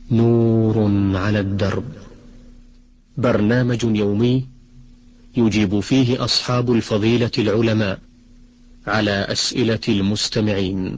نور على الدرب، برنامج يومي يجيب فيه أصحاب الفضيلة العلماء على أسئلة المستمعين.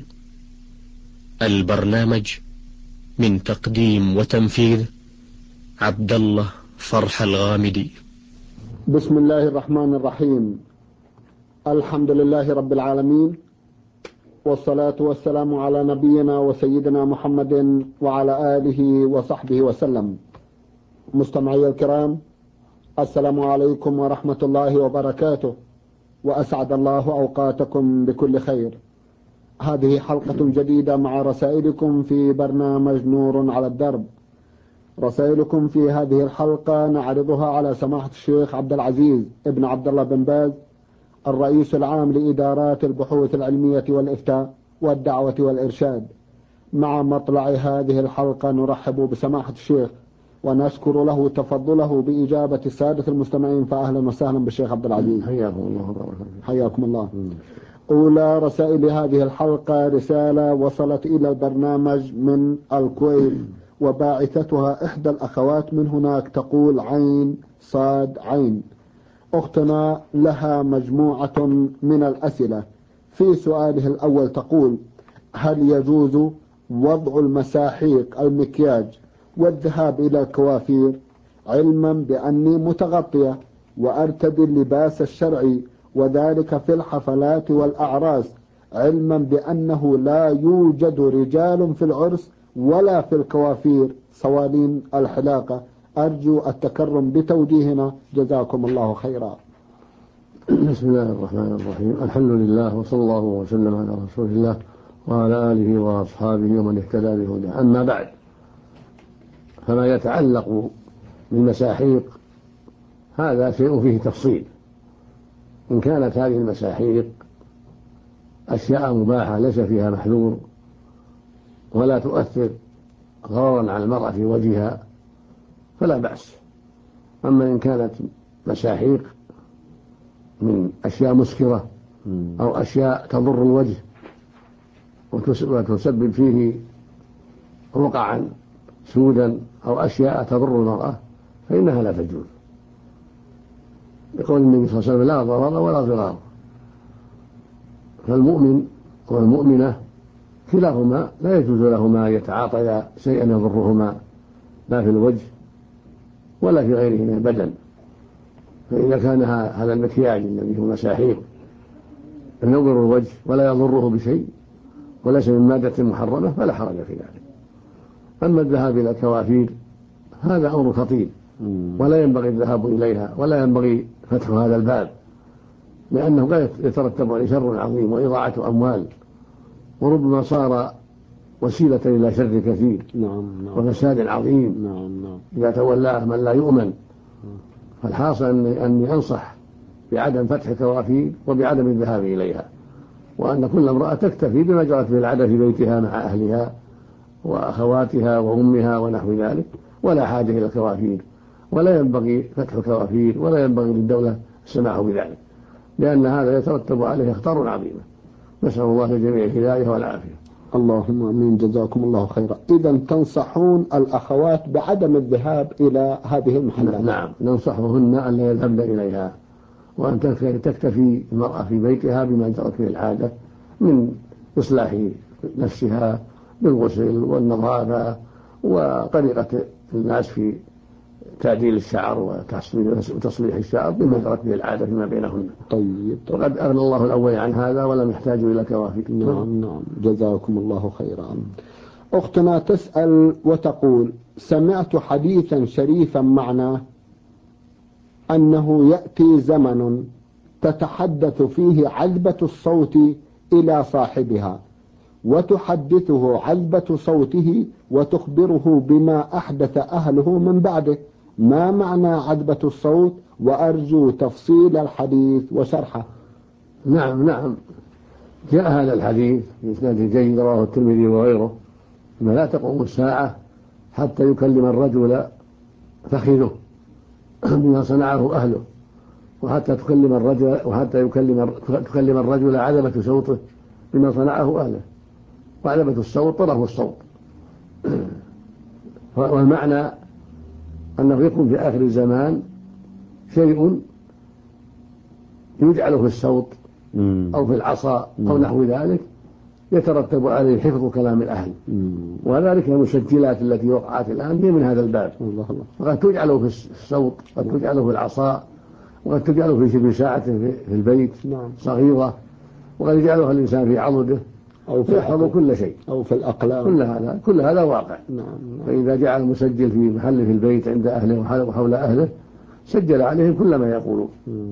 البرنامج من تقديم وتنفيذ عبد الله فرح الغامدي. بسم الله الرحمن الرحيم. الحمد لله رب العالمين، والصلاة والسلام على نبينا وسيدنا محمد وعلى آله وصحبه وسلم. مستمعي الكرام، السلام عليكم ورحمة الله وبركاته، وأسعد الله أوقاتكم بكل خير. هذه حلقة جديدة مع رسائلكم في برنامج نور على الدرب. رسائلكم في هذه الحلقة نعرضها على سماحة الشيخ عبد العزيز ابن عبد الله بن باز، الرئيس العام لإدارات البحوث العلمية والإفتاء والدعوة والإرشاد. مع مطلع هذه الحلقة نرحب بسماحة الشيخ ونشكر له تفضله بإجابة السادة المستمعين، فأهلا وسهلا بالشيخ عبد العزيز. حياكم الله وبارك. حياكم الله. أولى رسائل هذه الحلقة رسالة وصلت إلى البرنامج من الكويت، وباعثتها إحدى الأخوات من هناك، تقول عين صاد عين. أختنا لها مجموعة من الأسئلة. في سؤاله الأول تقول: هل يجوز وضع المساحيق المكياج والذهاب إلى الكوافير، علما بأني متغطية وأرتدي اللباس الشرعي، وذلك في الحفلات والأعراس، علما بأنه لا يوجد رجال في العرس ولا في الكوافير صوالين الحلاقة؟ أرجو التكرم بتوجيهنا، جزاكم الله خيرا. بسم الله الرحمن الرحيم. الحمد لله، وصلى الله وسلم على رسول الله وعلى آله وأصحابه ومن اهتدى بهداه. أما بعد، فما يتعلق بالمساحيق هذا شيء فيه تفصيل. إن كانت هذه المساحيق أشياء مباحة ليس فيها محذور ولا تؤثر ضررا على المرأة في وجهها فلا بأس. أما إن كانت مساحيق من أشياء مسكرة أو أشياء تضر الوجه وتسبب فيه رقعا سودا أو أشياء تضر المرأة فإنها لا تجوز، يقول النبي صلى الله عليه وسلم: لا ضرر ولا ضرار. فالمؤمن والمؤمنة كلاهما لا يجوز لهما أن يتعاطيا شيئا يضرهما لا في الوجه ولا في غيره من البدن. فإذا كان هذا المكياج الذي هو مساحيق يضر الوجه ولا يضره بشيء وليس من مادة محرمة فلا حرج في ذلك. أما الذهاب إلى الكوافير هذا أمر خطير، ولا ينبغي الذهاب إليها ولا ينبغي فتح هذا الباب، لأنه قد يترتب عليه شر عظيم وإضاعة أموال، وربما صار وسيلة إلى شر كثير وفساد عظيم إذا تولاه من لا يؤمن. فالحاصل أني أنصح بعدم فتح الكوافير وبعدم الذهاب إليها، وأن كل امرأة تكتفي بما جرت به العادة في بيتها مع أهلها وأخواتها وأمها ونحو ذلك، ولا حاجة إلى الكوافير، ولا ينبغي فتح الكوافير ولا ينبغي للدولة السماح بذلك، لأن هذا يترتب عليه أخطار عظيمة. نسأل الله للجميع الهداية والعافية. اللهم امين، جزاكم الله خيرا. اذا تنصحون الاخوات بعدم الذهاب الى هذه المحلات؟ نعم، ننصحهن ان لا يذهبن اليها، وان تكتفي المراه في بيتها بما جرت به العاده من اصلاح نفسها بالغسل والنظافه وطريقه الناس في تعديل الشعر وتصليح الشعر بما جرت به العاده فيما بينهن. طيب. وقد أغنى الله الأول عن هذا ولم يحتاجوا إلى كوافير. نعم، جزاكم الله خيرا. أختنا تسأل وتقول: سمعت حديثا شريفا معناه أنه يأتي زمن تتحدث فيه عذبة الصوت إلى صاحبها وتحدثه عذبة صوته وتخبره بما أحدث أهله من بعده. ما معنى عذبة الصوت؟ وأرجو تفصيل الحديث وشرحه. نعم، جاء هذا الحديث في إسناد جيد رواه الترمذي وغيره: ما لا تقوم الساعة حتى يكلم الرجل فخذه بما صنعه أهله، وحتى تكلم الرجل عذبة صوته بما صنعه أهله. وعذبة الصوت طرف الصوت والمعنى أنه يكون في آخر الزمان شيء يجعل في الصوت أو في العصا أو نحو ذلك يترتب عليه حفظ كلام الأهل، وذلك المسجلات التي وقعت الآن هي من هذا الباب. وقد تجعل في الصوت، قد تجعل في العصا، وقد تجعل في شبه ساعة في البيت صغيرة، وقد يجعلها الإنسان في عضده أو يحفظ كل شيء أو في الأقلام. كل هذا واقع. فإذا جعل المسجل في محل في البيت عند أهله وحول أهله سجل عليهم كل ما يقولون.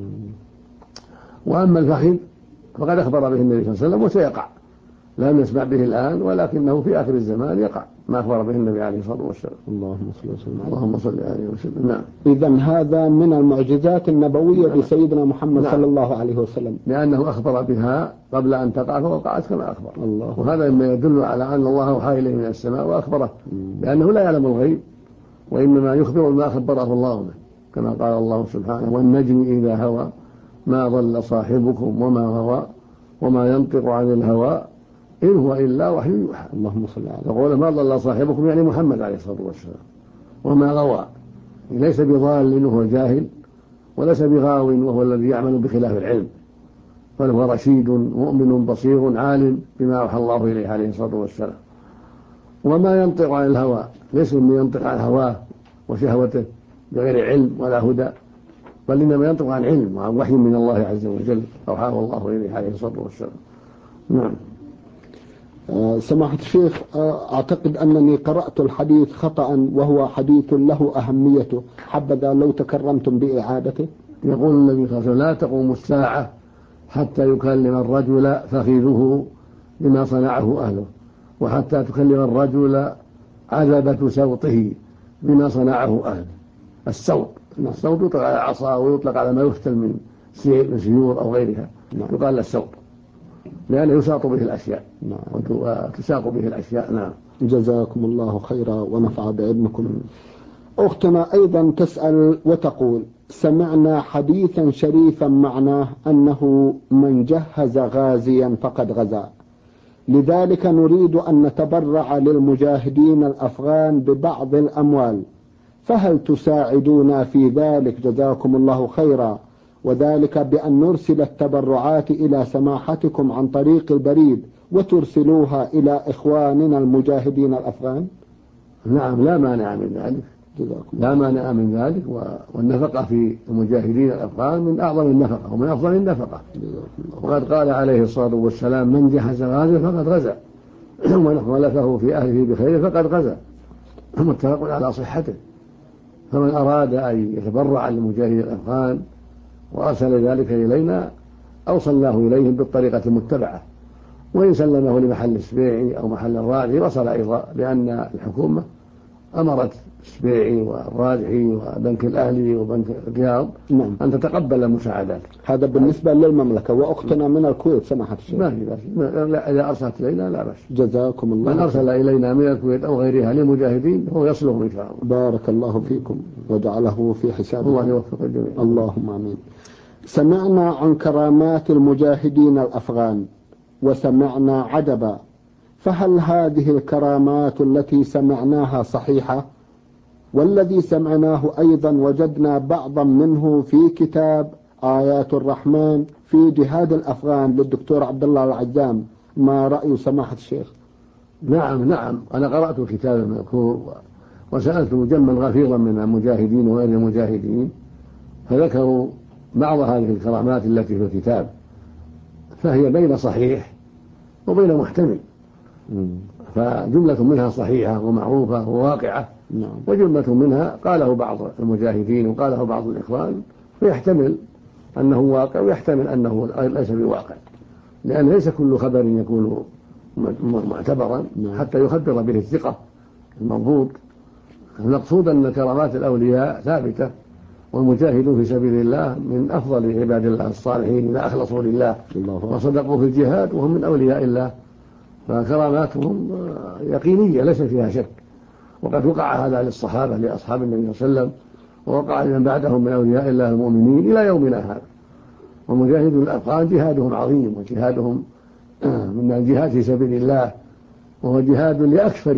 وأما الفخذ فقد أخبر به النبي صلى الله عليه وسلم وسيقع، لا نسمع به الآن ولكنه في آخر الزمان يقع ما أخبر به النبي عليه الصلاة والسلام. اللهم صل عليه وسلم. نعم. إذن هذا من المعجزات النبوية لسيدنا محمد صلى الله عليه وسلم، لأنه أخبر بها قبل أن تقع فوقعت كما أخبر. وهذا مما يدل على أن الله أوحى إليه من السماء وأخبره، لأنه لا يعلم الغيب وإنما يخبر ما خبره الله به، كما قال الله سبحانه: والنجم إذا هوى ما ضل صاحبكم وما غوى وما ينطق عن الهوى إن هو إلا وحي يوحى. اللهم صل عليه. يقول ما ضل صاحبكم يعني محمد عليه الصلاة والسلام، وما غوى ليس بضال وهو جاهل، وليس بغاو وهو الذي يعمل بخلاف العلم، بل هو رشيد مؤمن بصير عالم بما أوحى الله إليه عليه الصلاة والسلام. وما ينطق عن الهوى ليس من ينطق عن هواه وشهوته بغير علم ولا هدى، بل إنما ينطق عن علم وعن وحي من الله عز وجل أوحاه الله إليه عليه الصلاة والسلام. نعم. سماحة الشيخ، أعتقد أنني قرأت الحديث خطأ وهو حديث له أهميته، حبذا لو تكرمتم بإعادته. يقول النبي صلى الله عليه وسلم: لا تقوم الساعة حتى يكلم الرجل فخذه بما صنعه أهله، وحتى تكلم الرجل عذبة سوطه بما صنعه أهله. السوط يطلق على العصا ويطلق على ما يفتل من سيور أو غيرها، يقال السوط لأنه يساط به الأشياء وتساق به الأشياء. نعم. جزاكم الله خيرا ونفع بعلمكم. أختنا أيضا تسأل وتقول: سمعنا حديثا شريفا معناه أنه من جهز غازيا فقد غزا، لذلك نريد أن نتبرع للمجاهدين الأفغان ببعض الأموال، فهل تساعدونا في ذلك جزاكم الله خيرا، وذلك بأن نرسل التبرعات إلى سماحتكم عن طريق البريد وترسلوها إلى إخواننا المجاهدين الأفغان؟ نعم، لا مانع من ذلك، لا مانع من ذلك. والنفقة في المجاهدين الأفغان من أعظم النفقة ومن أفضل النفقة. وقد قال عليه الصلاة والسلام: من جهز غازا فقد غزا، ومن خلفه في أهله بخير فقد غزا، متفق على صحته. فمن أراد أن يتبرع للمجاهدين الأفغان وأرسل ذلك إلينا أوصلناه إليهم بالطريقة المتبعة، وإن سلمه لمحل السبيعي أو محل الراجحي وصل أيضا، لأن الحكومة أمرت السبيعي والراجحي وبنك الأهلي وبنك الرياض أن تتقبل المساعدات. هذا بالنسبة للمملكة. وأختنا من الكويت سماحة الشيخ، ما في بأس، إذا أرسلت إلينا لا بأس. جزاكم الله. من أرسل إلينا من الكويت أو غيرها للمجاهدين هو يصلهم إن شاء الله. بارك الله فيكم وجعله في حسابكم. الله يوفق الجميع. اللهم آمين. سمعنا عن كرامات المجاهدين الأفغان وسمعنا عجبا، فهل هذه الكرامات التي سمعناها صحيحة؟ والذي سمعناه أيضا وجدنا بعضا منه في كتاب آيات الرحمن في جهاد الأفغان للدكتور عبد الله العزام، ما رأي سماحة الشيخ؟ نعم، أنا قرأت كتاب المذكور وسألت مجمّا غفيرا من المجاهدين وغير المجاهدين، فذكروا بعض هذه الكرامات التي في الكتاب، فهي بين صحيح وبين محتمل، فجملة منها صحيحة ومعروفة وواقعة، وجملة منها قاله بعض المجاهدين وقاله بعض الإخوان، فيحتمل أنه واقع ويحتمل أنه ليس بواقع، لأن ليس كل خبر يكون معتبرا حتى يخبر به الثقة المضبوط. المقصود أن كرامات الأولياء ثابتة، والمجاهدون في سبيل الله من أفضل عباد الله الصالحين إذا أخلصوا لله وصدقوا في الجهاد وهم من أولياء الله، فكراماتهم يقينية ليس فيها شك. وقد وقع هذا للصحابة لأصحاب النبي صلى الله عليه وسلم، ووقع لمن بعدهم من أولياء الله المؤمنين إلى يومنا هذا. ومجاهدون الأفغان جهادهم عظيم، وجهادهم من الجهاد في سبيل الله، وهو جهاد لأكثر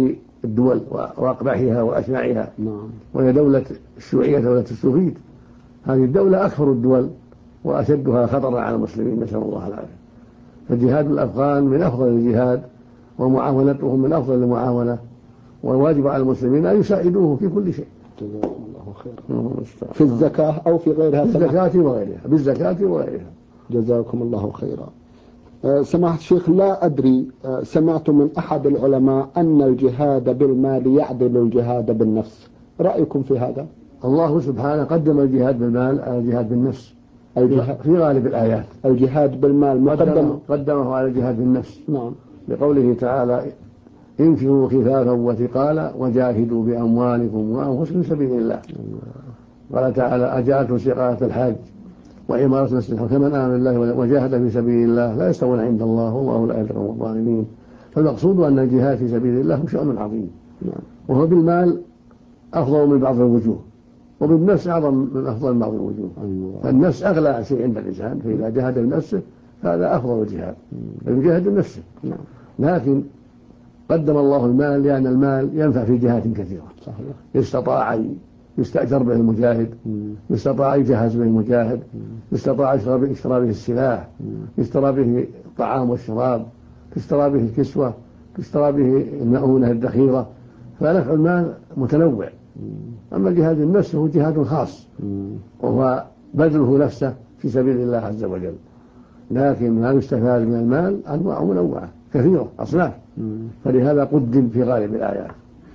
الدول وأقبحها وأشنعها. نعم. وهي دولة الشيوعية، دولة السوفيت. هذه الدولة أكثر الدول وأشدها خطرا على المسلمين، نسأل الله العافية. فجهاد الأفغان من أفضل الجهاد، ومعاونتهم من أفضل المعاونة، والواجب على المسلمين أن يساعدوه في كل شيء. جزاكم الله خيرا. في الزكاة أو في غيرها؟ بالزكاة وغيرها، بالزكاة وغيرها. جزاكم الله خيرا. سماحة الشيخ، لا أدري، سمعت من أحد العلماء أن الجهاد بالمال يعدل الجهاد بالنفس، رأيكم في هذا؟ الله سبحانه قدم الجهاد بالمال على الجهاد بالنفس في غالب الآيات. الجهاد بالمال قدمه على الجهاد بالنفس. نعم. بقوله تعالى: انفروا خفافا وثقالا وجاهدوا بأموالكم وأنفسكم في سبيل الله. قال تعالى: أجعلتم سقاية الحاج وعمارة المسجد الحرام كمن آمن بالله وجاهد في سبيل الله لا يستوون عند الله والله لا يهدي القوم الظالمين. فالمقصود أن الجهاد في سبيل الله شأن عظيم، وهو بالمال أفضل من بعض الوجوه، وبالنفس أعظم من أفضل من بعض الوجوه. فالنفس أغلى شيء عند الإنسان، فإذا جاهد بنفسه فهذا أفضل الجهاد، فيجاهد بنفسه. لكن قدم الله المال لأن المال ينفع في جهات كثيرة. يستطاع يستأجر به المجاهد، يستطاع يجهز به المجاهد، يستطاع يشترى به السلاح، يشترى به الطعام والشراب، يشترى به الكسوة، يشترى به المؤونة الذخيرة. فنفع المال متنوع. أما جهاد النفس هو جهاد خاص، وهو بذله نفسه في سبيل الله عز وجل. لكن ما يستفاد من المال أنواع منوعة كثيرة أصناف، فلهذا قدم في غالب الآيات.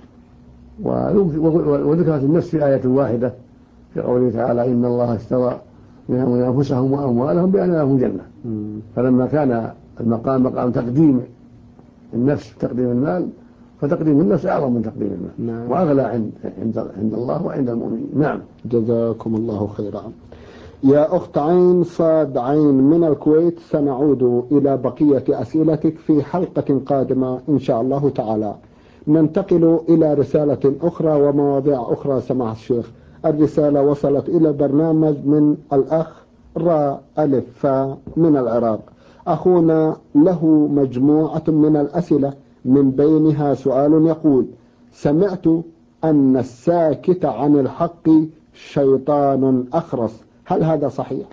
وذكرت النفس في آية واحدة في قوله تعالى: إن الله اشترى من أنفسهم وأموالهم بأن لهم جنة. فلما كان المقام مقام تقديم النفس تقديم المال، فتقديم النفس أعظم من تقديم المال. وأغلى عند الله وعند المؤمنين. نعم. جزاكم الله خيرا. يا أخت عين صاد عين من الكويت، سنعود إلى بقية أسئلتك في حلقة قادمة إن شاء الله تعالى. ننتقل إلى رسالة أخرى ومواضيع أخرى. سماحة الشيخ، الرسالة وصلت إلى البرنامج من الأخ را ألف فا من العراق. أخونا له مجموعة من الأسئلة، من بينها سؤال يقول: سمعت أن الساكت عن الحق شيطان أخرس، هل هذا صحيح؟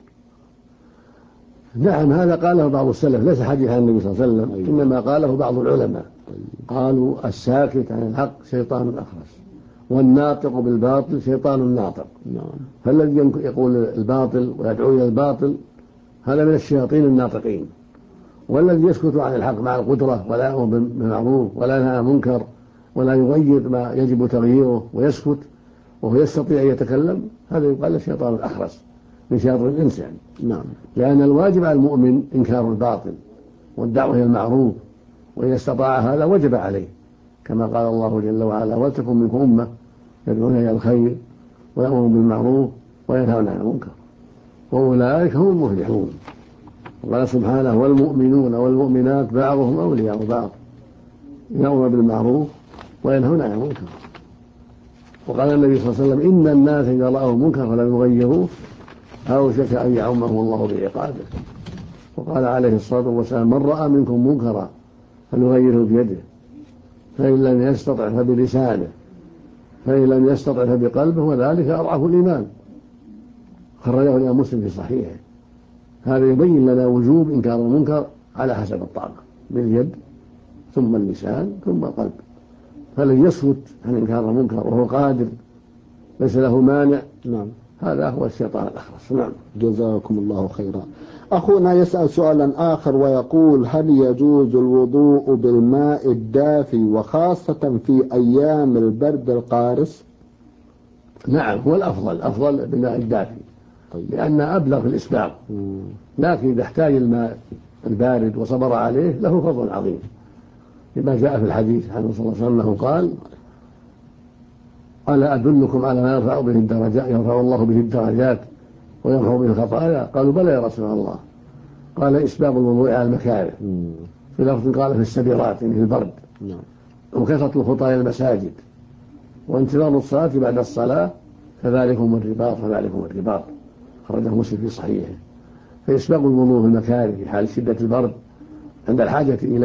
نعم، هذا قاله بعض السلف، ليس حديث عن النبي صلى الله عليه وسلم. إنما قاله بعض العلماء. قالوا: الساكت عن الحق شيطان أخرس، والناطق بالباطل شيطان ناطق. فالذي يقول الباطل ويدعو إلى الباطل هذا من الشياطين الناطقين. والذي يسكت عن الحق مع القدرة ولا يأمر بالمعروف ولا ينهى عن المنكر ولا يغير ما يجب تغييره ويسكت وهو يستطيع أن يتكلم، هذا يقال الشيطان الأخرس من شياطين الإنس يعني. نعم. لأن الواجب على المؤمن إنكار الباطل والدعوة إلى المعروف، وإذا استطاع هذا وجب عليه، كما قال الله جل وعلا: ولتكن منكم أمة يدعون إلى الخير ويأمرون بالمعروف وينهون عن المنكر وأولئك هم المفلحون. وقال سبحانه: والمؤمنون والمؤمنات بعضهم أولياء بعض يأمرون بالمعروف وينهون عن المنكر. وقال النبي صلى الله عليه وسلم: إن الناس إذا رأوا المنكر فلم يغيروه أوشك أن يعمهم الله بعقابه. وقال عليه الصلاة والسلام: من رأى منكم منكرا فليغيره بيده، فإن لم يستطع فبلسانه، فإن لم يستطع فبقلبه، وذلك أضعف الإيمان. خرجه الإمام مسلم في صحيحه. هذا يبين لنا وجوب إنكار المنكر على حسب الطاقة، باليد ثم اللسان ثم القلب. فلن يسكت عن إنكار المنكر وهو قادر ليس له مانع، نعم، هذا هو الشيطان الأخرس. نعم. جزاكم الله خيرا. أخونا يسأل سؤالا آخر ويقول: هل يجوز الوضوء بالماء الدافي وخاصة في أيام البرد القارس؟ نعم، هو الأفضل بالماء الدافي، لأنه أبلغ في الإسباغ. لكن إذا احتاج الماء البارد وصبر عليه له فضل عظيم، لما جاء في الحديث عنه صلى الله عليه وسلم قال: ألا أدلكم على ما يرفع به الدرجات، يرفع الله به الدرجات ويرفع به الخطايا؟ قالوا: بلى يا رسول الله. قال: إسباغ الوضوء على المكاره، في لفظ قال: في السبيرات، يعني في البرد، وكثرة الخطى إلى المساجد، وانتظار الصلاة بعد الصلاة، فذلكم الرباط. خرجه مسلم في صحيحه. فإسباغ الوضوء في المكاره في حال شدة البرد عند الحاجة إليه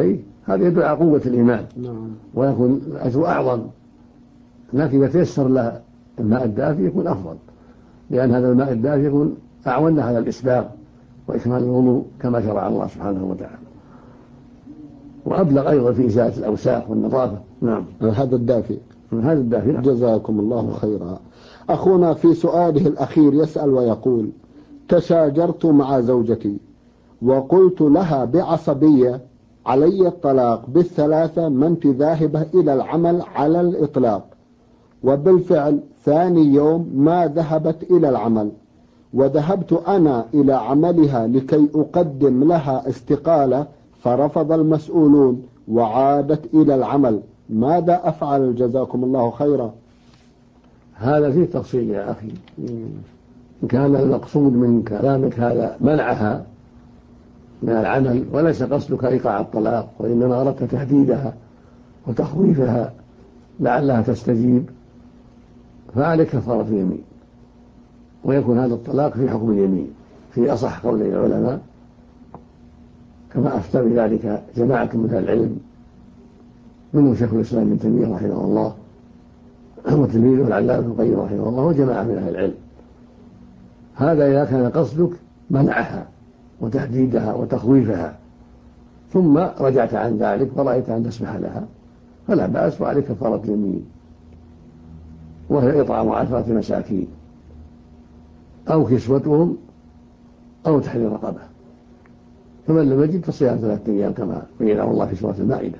هذا يدل على قوة الإيمان. نعم. ويكون الأجر أعظم، لكن إذا تيسر له الماء الدافي يكون أفضل، لأن هذا الماء الدافي يكون أعون على الإسباغ وإكمال الوضوء كما شرع الله سبحانه وتعالى، وأبلغ أيضا في إزالة الأوساخ والنظافة. نعم. هذا الدافي. هذا الدافي. نعم. جزاكم الله خيرا. أخونا في سؤاله الأخير يسأل ويقول: تشاجرت مع زوجتي وقلت لها بعصبية علي الطلاق بالثلاثة ما انت ذاهبة إلى العمل على الإطلاق، وبالفعل ثاني يوم ما ذهبت إلى العمل، وذهبت أنا إلى عملها لكي أقدم لها استقالة فرفض المسؤولون وعادت إلى العمل، ماذا أفعل جزاكم الله خيرا؟ هذا فيه تفصيل يا أخي. إن كان المقصود من كلامك هذا منعها من العمل وليس قصدك إيقاع الطلاق، وإنما أردت تهديدها وتخويفها لعلها تستجيب، فعليك كفارة اليمين، ويكون هذا الطلاق في حكم اليمين في أصح قولي العلماء، كما أفتى بذلك جماعة من أهل العلم منهم شيخ الإسلام ابن تيمية رحمه الله وتلميذه العلامة ابن القيم رحمه الله وجماعة من أهل العلم. هذا إذا كان قصدك منعها وتهديدها وتخويفها ثم رجعت عن ذلك ورأيت أن تسمح لها فلا بأس، وعليك كفارة اليمين، وهي إطعام 10 مساكين أو كسوتهم أو تحرير رقبة، فمن لم يجد فصيام 3 أيام كما بينه الله في سورة المائدة.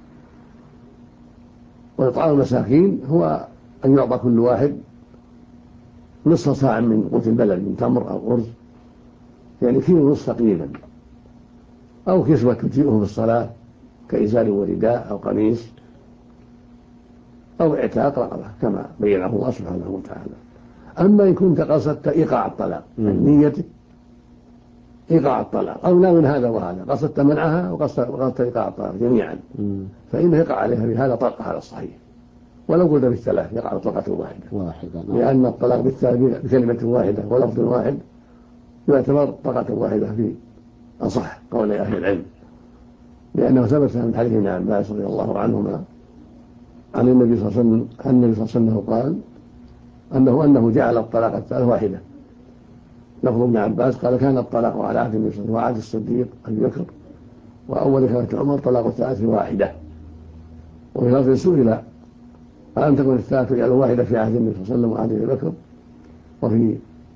وإطعام المساكين هو أن يعطى كل واحد نصف صاع من قوت البلد من تمر أو أرز، يعني كيلو ونصف تقريبا، أو كسوة تجيئه في الصلاة كإزار ورداء أو قميص، أو اعتاق رقبة كما بينه الله سبحانه وتعالى. أما إن كنت قصدت إيقاع الطلاق، نيتك إيقاع الطلاق أو لا من هذا وهذا، قصدت منعها وقصدت إيقاع الطلاق جميعا، فإنه يقع عليها بهذا طلقة على الصحيح، ولو قلت بالثلاث يقع طلقة واحدة. لأن الطلاق بالثلاث بكلمة واحدة ولفظ واحد يعتبر طلقة واحدة في أصح قول أهل العلم، لأنه ثبت من حديث ابن عباس رضي الله عنهما عن النبي صلى الله عليه وسلم قال أنه جعل الطلاق الثلاث واحدة. لفظ ابن عباس قال: كان الطلاق على عهد النبي صلى الله عليه وسلم وعهد الصديق أبي بكر وأول خلافة عمر طلاق الثلاث واحدة. وفي لفظ سئل: ألم تكن الثلاث على واحدة في عهد النبي صلى الله عليه وسلم وعهد أبي بكر وفي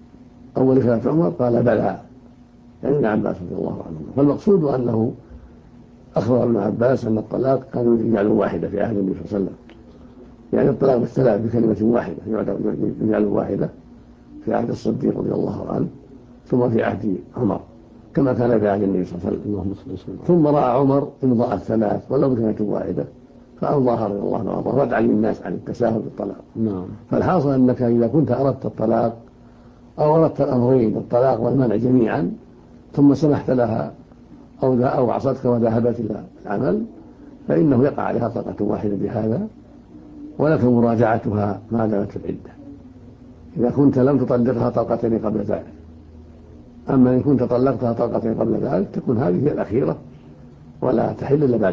أول خلافة عمر؟ قال: بلى، يعني ابن عباس رضي الله عنه. فالمقصود أنه أخبر ابن عباس أن الطلاق كانوا يجعلوا واحدة في عهد النبي صلى الله عليه وسلم، يعني الطلاق بالثلاث بكلمة واحدة يجعلوا واحدة في عهد الصديق رضي الله عنه، ثم في عهد عمر كما كان في عهد النبي صلى الله عليه وسلم. ثم رأى عمر إمضاء الثلاث ولو بكلمة واحدة فأمضاها رضي الله عنه وردع للناس عن التساهل بالطلاق. فالحاصل أنك إذا كنت أردت الطلاق أو أردت الأمرين الطلاق والمنع جميعا ثم سمحت لها أو عصتك وذهبت إلى العمل فإنه يقع عليها طلقة واحدة بهذا، ولك مراجعتها ما دامت في العدة إذا كنت لم تطلقها طلقتين قبل ذلك. أما إن كنت طلقتها طلقتين قبل ذلك تكون هذه هي الأخيرة ولا تحل إلا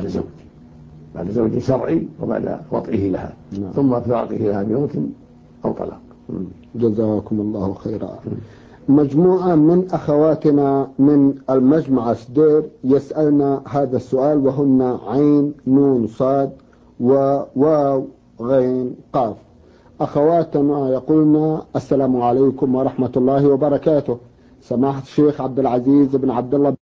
بعد زوج شرعي وبعد وطئه لها ثم فراقه لها بموت أو طلاق. جزاكم الله خيرا. مجموعة من أخواتنا من المجمع سدير يسألنا هذا السؤال، وهن عين نون صاد وواو غين قاف. أخواتنا يقولن: السلام عليكم ورحمة الله وبركاته. سماحة الشيخ عبد العزيز بن عبد الله